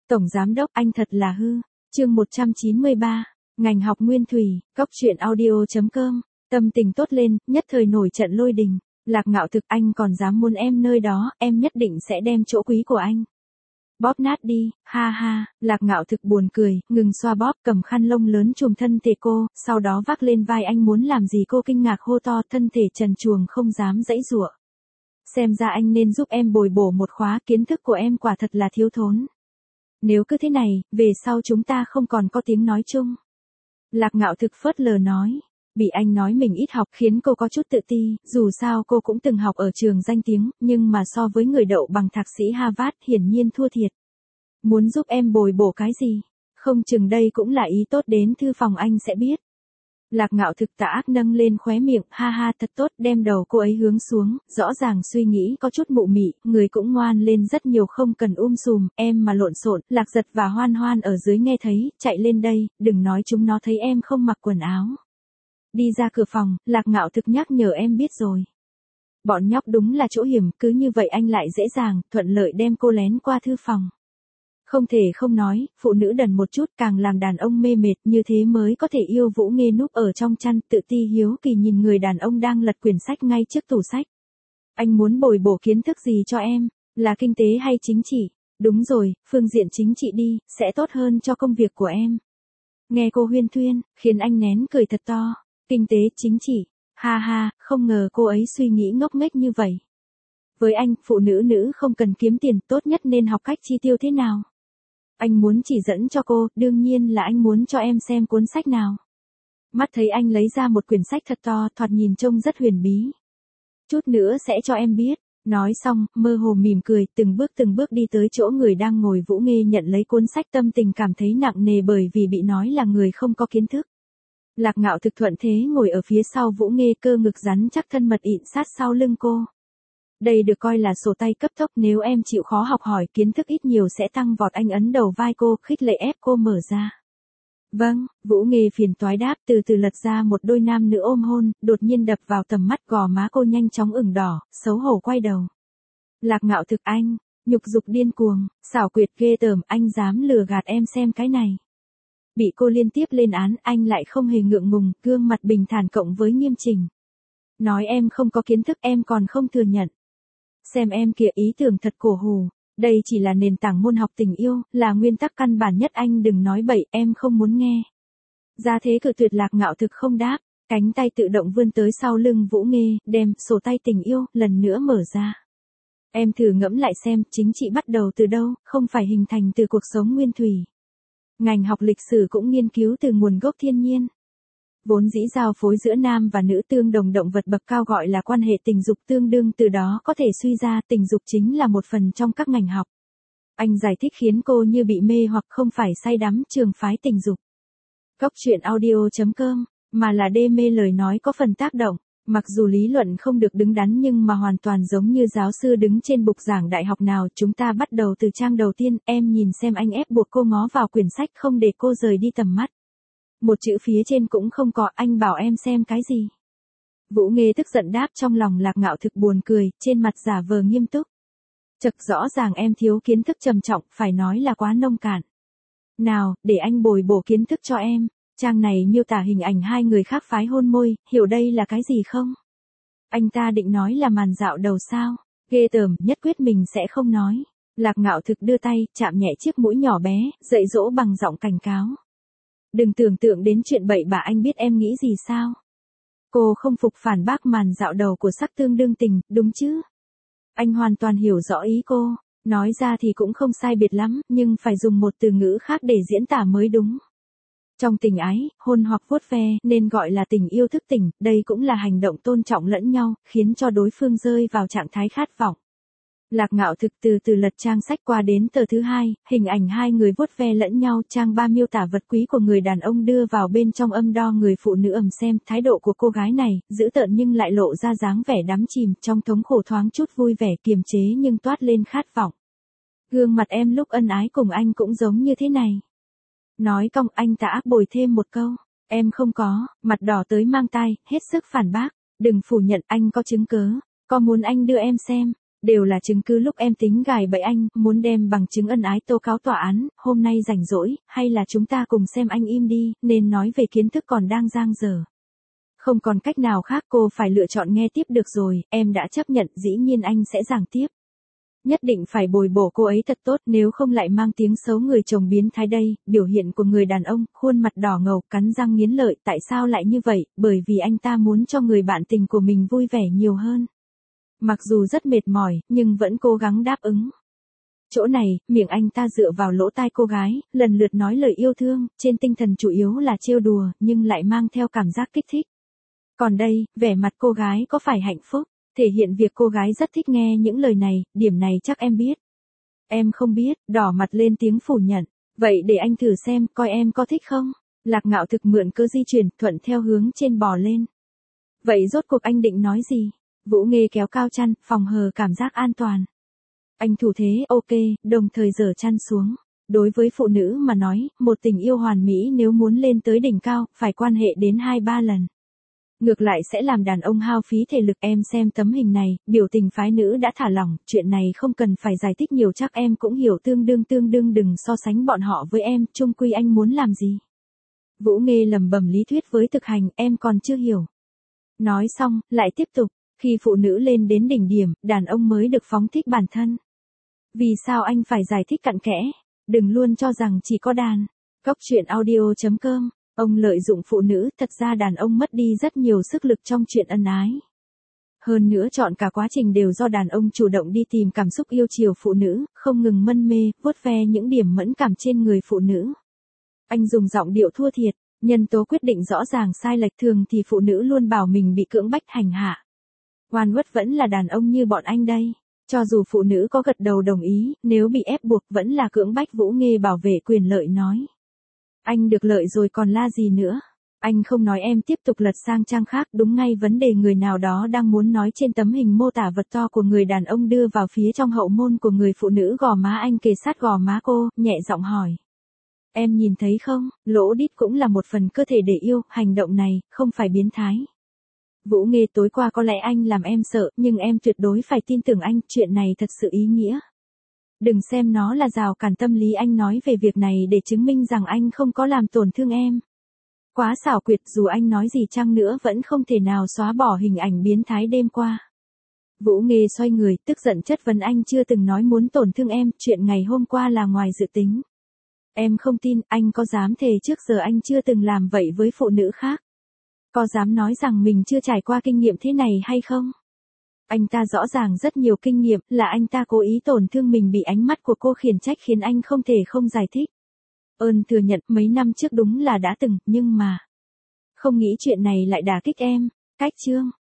Tổng giám đốc anh thật là hư. Chương 193, ngành học nguyên thủy, cóc truyện audio.com. Tâm tình tốt lên, nhất thời nổi trận lôi đình. Lạc Ngạo Thực, anh còn dám muốn em nơi đó, em nhất định sẽ đem chỗ quý của anh bóp nát đi, ha ha. Lạc Ngạo Thực buồn cười, ngừng xoa bóp, cầm khăn lông lớn trùm thân thể cô, sau đó vác lên vai anh muốn làm gì cô kinh ngạc hô to, thân thể trần truồng không dám giãy giụa. Xem ra anh nên giúp em bồi bổ một khóa, kiến thức của em quả thật là thiếu thốn. Nếu cứ thế này, về sau chúng ta không còn có tiếng nói chung. Lạc Ngạo Thực phớt lờ nói. Bị anh nói mình ít học khiến cô có chút tự ti, dù sao cô cũng từng học ở trường danh tiếng, nhưng mà so với người đậu bằng thạc sĩ Harvard hiển nhiên thua thiệt. Muốn giúp em bồi bổ cái gì? Không chừng đây cũng là ý tốt, đến thư phòng anh sẽ biết. Lạc Ngạo Thực tà ác nâng lên khóe miệng, ha ha thật tốt, đem đầu cô ấy hướng xuống, rõ ràng suy nghĩ có chút mụ mị, người cũng ngoan lên rất nhiều, không cần sùm, em mà lộn xộn. Lạc Giật và Hoan Hoan ở dưới nghe thấy, chạy lên đây, đừng nói chúng nó thấy em không mặc quần áo. Đi ra cửa phòng, Lạc Ngạo Thực nhắc nhở em biết rồi. Bọn nhóc đúng là chỗ hiểm, cứ như vậy anh lại dễ dàng, thuận lợi đem cô lén qua thư phòng. Không thể không nói, phụ nữ đần một chút càng làm đàn ông mê mệt, như thế mới có thể yêu Vũ Nghê núp ở trong chăn, tự ti hiếu kỳ nhìn người đàn ông đang lật quyển sách ngay trước tủ sách. Anh muốn bồi bổ kiến thức gì cho em, là kinh tế hay chính trị? Đúng rồi, phương diện chính trị đi, sẽ tốt hơn cho công việc của em. Nghe cô huyên thuyên, khiến anh nén cười thật to. Kinh tế, chính trị, ha ha, không ngờ cô ấy suy nghĩ ngốc nghếch như vậy. Với anh, phụ nữ không cần kiếm tiền, tốt nhất nên học cách chi tiêu thế nào. Anh muốn chỉ dẫn cho cô, đương nhiên là anh muốn cho em xem cuốn sách nào. Mắt thấy anh lấy ra một quyển sách thật to, thoạt nhìn trông rất huyền bí. Chút nữa sẽ cho em biết. Nói xong, mơ hồ mỉm cười, từng bước đi tới chỗ người đang ngồi. Vũ Nghê nhận lấy cuốn sách, tâm tình cảm thấy nặng nề bởi vì bị nói là người không có kiến thức. Lạc Ngạo Thực thuận thế ngồi ở phía sau Vũ Nghê, cơ ngực rắn chắc thân mật ịn sát sau lưng cô. Đây được coi là sổ tay cấp tốc, nếu em chịu khó học hỏi, kiến thức ít nhiều sẽ tăng vọt. Anh ấn đầu vai cô, khích lệ ép cô mở ra. Vâng, Vũ Nghê phiền toái đáp, từ từ lật ra một đôi nam nữ ôm hôn, đột nhiên đập vào tầm mắt, gò má cô nhanh chóng ửng đỏ, xấu hổ quay đầu. Lạc Ngạo Thực, anh, nhục dục điên cuồng, xảo quyệt ghê tởm, anh dám lừa gạt em xem cái này. Bị cô liên tiếp lên án, anh lại không hề ngượng ngùng, gương mặt bình thản cộng với nghiêm chỉnh. Nói em không có kiến thức, em còn không thừa nhận. Xem em kìa, ý tưởng thật cổ hủ. Đây chỉ là nền tảng môn học tình yêu, là nguyên tắc căn bản nhất, anh đừng nói bậy, em không muốn nghe. Ra thế cự tuyệt. Lạc Ngạo Thực không đáp, cánh tay tự động vươn tới sau lưng Vũ Nghê, đem sổ tay tình yêu lần nữa mở ra. Em thử ngẫm lại xem, chính trị bắt đầu từ đâu, không phải hình thành từ cuộc sống nguyên thủy. Ngành học lịch sử cũng nghiên cứu từ nguồn gốc thiên nhiên. Vốn dĩ giao phối giữa nam và nữ tương đồng động vật bậc cao gọi là quan hệ tình dục tương đương, từ đó có thể suy ra tình dục chính là một phần trong các ngành học. Anh giải thích khiến cô như bị mê hoặc, không phải say đắm trường phái tình dục. Cóc truyện audio.com, mà là đê mê lời nói có phần tác động. Mặc dù lý luận không được đứng đắn nhưng mà hoàn toàn giống như giáo sư đứng trên bục giảng đại học nào. Chúng ta bắt đầu từ trang đầu tiên, em nhìn xem. Anh ép buộc cô ngó vào quyển sách, không để cô rời đi tầm mắt. Một chữ phía trên cũng không có, anh bảo em xem cái gì? Vũ Nghê tức giận đáp, trong lòng Lạc Ngạo Thực buồn cười, trên mặt giả vờ nghiêm túc. Chật, rõ ràng em thiếu kiến thức trầm trọng, phải nói là quá nông cạn. Nào, để anh bồi bổ kiến thức cho em. Trang này miêu tả hình ảnh hai người khác phái hôn môi, hiểu đây là cái gì không? Anh ta định nói là màn dạo đầu sao? Ghê tởm, nhất quyết mình sẽ không nói. Lạc Ngạo Thực đưa tay, chạm nhẹ chiếc mũi nhỏ bé, dạy dỗ bằng giọng cảnh cáo. Đừng tưởng tượng đến chuyện bậy bạ, anh biết em nghĩ gì sao? Cô không phục phản bác, màn dạo đầu của sắc tương đương tình, đúng chứ? Anh hoàn toàn hiểu rõ ý cô, nói ra thì cũng không sai biệt lắm, nhưng phải dùng một từ ngữ khác để diễn tả mới đúng. Trong tình ái, hôn hoặc vuốt ve, nên gọi là tình yêu thức tỉnh, đây cũng là hành động tôn trọng lẫn nhau, khiến cho đối phương rơi vào trạng thái khát vọng. Lạc Ngạo Thực từ từ lật trang sách qua đến tờ thứ 2, hình ảnh hai người vuốt ve lẫn nhau. Trang 3 miêu tả vật quý của người đàn ông đưa vào bên trong âm đo người phụ nữ. Xem thái độ của cô gái này, dữ tợn nhưng lại lộ ra dáng vẻ đắm chìm, trong thống khổ thoáng chút vui vẻ, kiềm chế nhưng toát lên khát vọng. Gương mặt em lúc ân ái cùng anh cũng giống như thế này. Nói cong, anh ta bồi thêm một câu, em không có, mặt đỏ tới mang tai, hết sức phản bác. Đừng phủ nhận, anh có chứng cớ, có muốn anh đưa em xem. Đều là chứng cứ lúc em tính gài bẫy anh, muốn đem bằng chứng ân ái tố cáo tòa án, hôm nay rảnh rỗi, hay là chúng ta cùng xem anh im đi, nên nói về kiến thức còn đang dang dở. Không còn cách nào khác, cô phải lựa chọn nghe tiếp được rồi, em đã chấp nhận, dĩ nhiên anh sẽ giảng tiếp. Nhất định phải bồi bổ cô ấy thật tốt, nếu không lại mang tiếng xấu người chồng biến thái đây. Biểu hiện của người đàn ông, khuôn mặt đỏ ngầu, cắn răng nghiến lợi, tại sao lại như vậy, bởi vì anh ta muốn cho người bạn tình của mình vui vẻ nhiều hơn. Mặc dù rất mệt mỏi, nhưng vẫn cố gắng đáp ứng. Chỗ này, miệng anh ta dựa vào lỗ tai cô gái, lần lượt nói lời yêu thương, trên tinh thần chủ yếu là trêu đùa, nhưng lại mang theo cảm giác kích thích. Còn đây, vẻ mặt cô gái có phải hạnh phúc, thể hiện việc cô gái rất thích nghe những lời này, điểm này chắc em biết. Em không biết, đỏ mặt lên tiếng phủ nhận. Vậy để anh thử xem, coi em có thích không? Lạc Ngạo thực mượn cơ di chuyển, thuận theo hướng trên bò lên. Vậy rốt cuộc anh định nói gì? Vũ Nghê kéo cao chăn, phòng hờ cảm giác an toàn. Anh thủ thế, ok, đồng thời giở chăn xuống. Đối với phụ nữ mà nói, một tình yêu hoàn mỹ nếu muốn lên tới đỉnh cao, phải quan hệ đến 2-3 lần. Ngược lại sẽ làm đàn ông hao phí thể lực. Em xem tấm hình này, biểu tình phái nữ đã thả lỏng, chuyện này không cần phải giải thích nhiều, chắc em cũng hiểu tương đương, đừng so sánh bọn họ với em, chung quy anh muốn làm gì. Vũ Nghê lẩm bẩm lý thuyết với thực hành, em còn chưa hiểu. Nói xong, lại tiếp tục, khi phụ nữ lên đến đỉnh điểm, đàn ông mới được phóng thích bản thân. Vì sao anh phải giải thích cặn kẽ, đừng luôn cho rằng chỉ có đàn. Cóc truyện audio.com. Ông lợi dụng phụ nữ, thật ra đàn ông mất đi rất nhiều sức lực trong chuyện ân ái. Hơn nữa chọn cả quá trình đều do đàn ông chủ động đi tìm cảm xúc yêu chiều phụ nữ, không ngừng mân mê, vuốt ve những điểm mẫn cảm trên người phụ nữ. Anh dùng giọng điệu thua thiệt, nhân tố quyết định rõ ràng sai lệch, thường thì phụ nữ luôn bảo mình bị cưỡng bách hành hạ. Oan uất vẫn là đàn ông như bọn anh đây. Cho dù phụ nữ có gật đầu đồng ý, nếu bị ép buộc vẫn là cưỡng bách. Vũ Nghê bảo vệ quyền lợi nói. Anh được lợi rồi còn la gì nữa. Anh không nói, em tiếp tục lật sang trang khác, đúng ngay vấn đề người nào đó đang muốn nói. Trên tấm hình mô tả vật to của người đàn ông đưa vào phía trong hậu môn của người phụ nữ, gò má anh kề sát gò má cô, nhẹ giọng hỏi. Em nhìn thấy không, lỗ đít cũng là một phần cơ thể để yêu, hành động này, không phải biến thái. Vũ Nghê, tối qua có lẽ anh làm em sợ, nhưng em tuyệt đối phải tin tưởng anh, chuyện này thật sự ý nghĩa. Đừng xem nó là rào cản tâm lý, anh nói về việc này để chứng minh rằng anh không có làm tổn thương em. Quá xảo quyệt, dù anh nói gì chăng nữa vẫn không thể nào xóa bỏ hình ảnh biến thái đêm qua. Vũ Nghê xoay người, tức giận chất vấn, anh chưa từng nói muốn tổn thương em, chuyện ngày hôm qua là ngoài dự tính. Em không tin, anh có dám thề trước giờ anh chưa từng làm vậy với phụ nữ khác? Có dám nói rằng mình chưa trải qua kinh nghiệm thế này hay không? Anh ta rõ ràng rất nhiều kinh nghiệm, là anh ta cố ý tổn thương mình, bị ánh mắt của cô khiển trách khiến anh không thể không giải thích. Ơn thừa nhận, mấy năm trước đúng là đã từng, nhưng mà không nghĩ chuyện này lại đả kích em. Cách chương